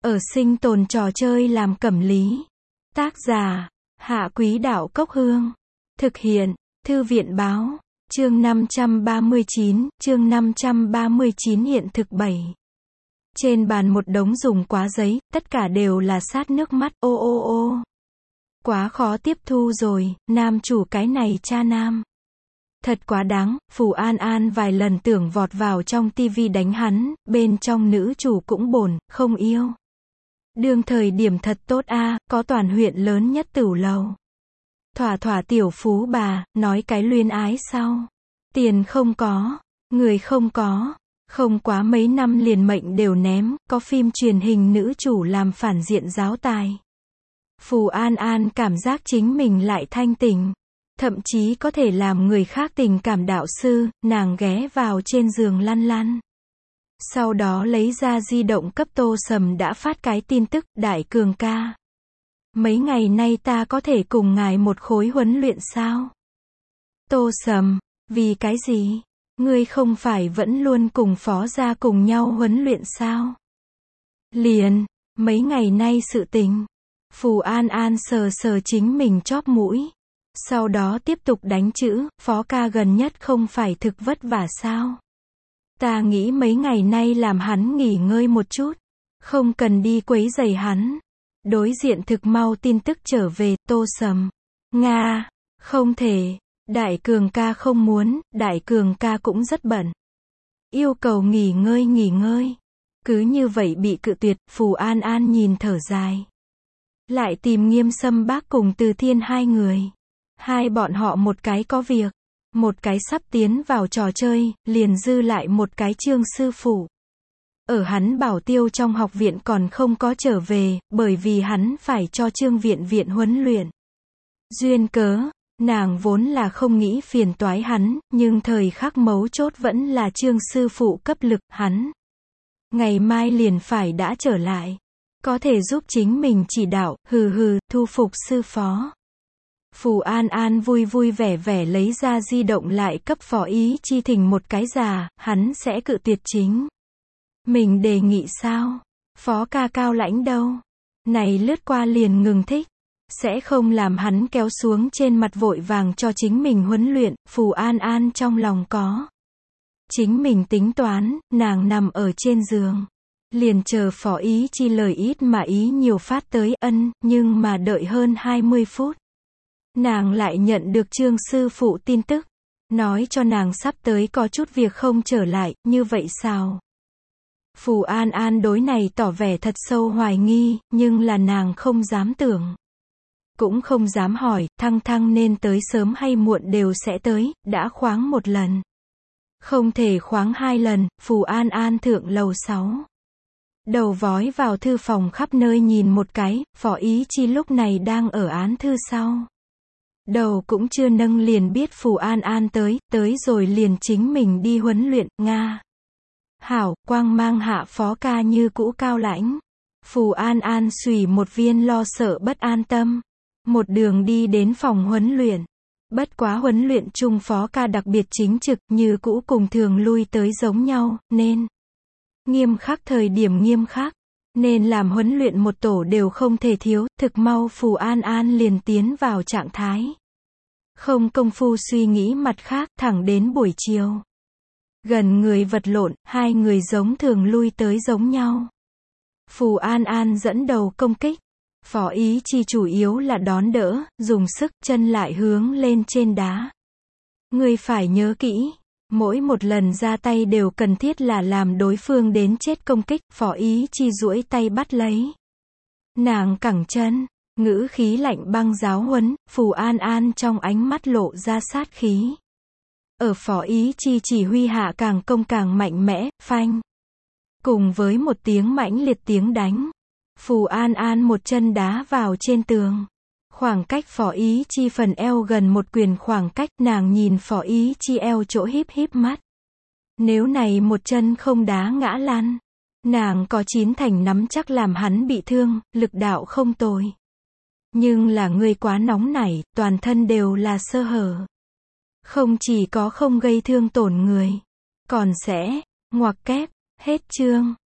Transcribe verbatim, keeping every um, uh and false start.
Ở sinh tồn trò chơi làm cẩm lý. Tác giả, Hạ Quý Đạo Cốc Hương. Thực hiện, Thư viện Báo. Chương năm trăm ba mươi chín, chương năm trăm ba mươi chín hiện thực bảy. Trên bàn một đống dùng quá giấy, tất cả đều là sát nước mắt, ô ô ô. Quá khó tiếp thu rồi, nam chủ cái này cha nam. Thật quá đáng, Phù An An vài lần tưởng vọt vào trong tivi đánh hắn, bên trong nữ chủ cũng bồn, không yêu. Đương thời điểm thật tốt a, có toàn huyện lớn nhất tửu lầu. Thỏa thỏa tiểu phú bà, nói cái luyến ái sao? Tiền không có, người không có, không quá mấy năm liền mệnh đều ném, có phim truyền hình nữ chủ làm phản diện giáo tài. Phù An An cảm giác chính mình lại thanh tình, thậm chí có thể làm người khác tình cảm đạo sư, nàng ghé vào trên giường lăn lăn. Sau đó lấy ra di động cấp Tô Sầm đã phát cái tin tức, Đại Cường ca. Mấy ngày nay ta có thể cùng ngài một khối huấn luyện sao? Tô Sầm, vì cái gì? Ngươi không phải vẫn luôn cùng phó gia cùng nhau huấn luyện sao? Liền, mấy ngày nay sự tình. Phù An An sờ sờ chính mình chóp mũi. Sau đó tiếp tục đánh chữ, phó ca gần nhất không phải thực vất vả sao? Ta nghĩ mấy ngày nay làm hắn nghỉ ngơi một chút. Không cần đi quấy rầy hắn. Đối diện thực mau tin tức trở về, Tô Sầm. Nga, không thể. Đại Cường ca không muốn, Đại Cường ca cũng rất bận. Yêu cầu nghỉ ngơi nghỉ ngơi. Cứ như vậy bị cự tuyệt, Phù An An nhìn thở dài. Lại tìm Nghiêm Sâm Bác cùng Từ Thiên hai người. Hai bọn họ một cái có việc, một cái sắp tiến vào trò chơi, liền dư lại một cái Trương sư phụ. Ở hắn bảo tiêu trong học viện còn không có trở về, bởi vì hắn phải cho Trương viện viện huấn luyện. Duyên cớ, nàng vốn là không nghĩ phiền toái hắn, nhưng thời khắc mấu chốt vẫn là Trương sư phụ cấp lực, hắn. Ngày mai liền phải đã trở lại. Có thể giúp chính mình chỉ đạo, hừ hừ, thu phục sư phó. Phù An An vui vui vẻ vẻ lấy ra di động lại cấp Phó Ý Chi thỉnh một cái già, hắn sẽ cự tuyệt chính. Mình đề nghị sao? Phó ca cao lãnh đâu? Này lướt qua liền ngừng thích. Sẽ không làm hắn kéo xuống trên mặt vội vàng cho chính mình huấn luyện, Phù An An trong lòng có. Chính mình tính toán, nàng nằm ở trên giường. Liền chờ Phó Ý Chi lời ít mà ý nhiều phát tới ân, nhưng mà đợi hơn hai mươi phút. Nàng lại nhận được Trương sư phụ tin tức. Nói cho nàng sắp tới có chút việc không trở lại, như vậy sao? Phù An An đối này tỏ vẻ thật sâu hoài nghi, nhưng là nàng không dám tưởng. Cũng không dám hỏi, thăng thăng nên tới sớm hay muộn đều sẽ tới, đã khoáng một lần. Không thể khoáng hai lần, Phù An An thượng lầu sáu. Đầu vói vào thư phòng khắp nơi nhìn một cái, Phó Ý Chi lúc này đang ở án thư sau. Đầu cũng chưa nâng liền biết Phù An An tới, tới rồi liền chính mình đi huấn luyện, Nga. Hảo, quang mang hạ phó ca như cũ cao lãnh. Phù An An xùy một viên lo sợ bất an tâm. Một đường đi đến phòng huấn luyện. Bất quá huấn luyện chung phó ca đặc biệt chính trực, như cũ cùng thường lui tới giống nhau, nên nghiêm khắc thời điểm nghiêm khắc. Nên làm huấn luyện một tổ đều không thể thiếu, thực mau Phù An An liền tiến vào trạng thái. Không công phu suy nghĩ mặt khác, thẳng đến buổi chiều. Gần người vật lộn, hai người giống thường lui tới giống nhau. Phù An An dẫn đầu công kích. Phó Ý Chi chủ yếu là đón đỡ, dùng sức, chân lại hướng lên trên đá. Người phải nhớ kỹ. Mỗi một lần ra tay đều cần thiết là làm đối phương đến chết công kích, Phó Ý Chi duỗi tay bắt lấy. Nàng cẳng chân, ngữ khí lạnh băng giáo huấn, Phù An An trong ánh mắt lộ ra sát khí. Ở Phó Ý Chi chỉ huy hạ càng công càng mạnh mẽ, phanh. Cùng với một tiếng mãnh liệt tiếng đánh, Phù An An một chân đá vào trên tường. Khoảng cách Phó Ý Chi phần eo gần một quyền khoảng cách, nàng nhìn Phó Ý Chi eo chỗ híp híp mắt. Nếu này một chân không đá ngã lăn, nàng có chín thành nắm chắc làm hắn bị thương, lực đạo không tồi. Nhưng là người quá nóng nảy, toàn thân đều là sơ hở. Không chỉ có không gây thương tổn người, còn sẽ ngoặc kép, hết chương.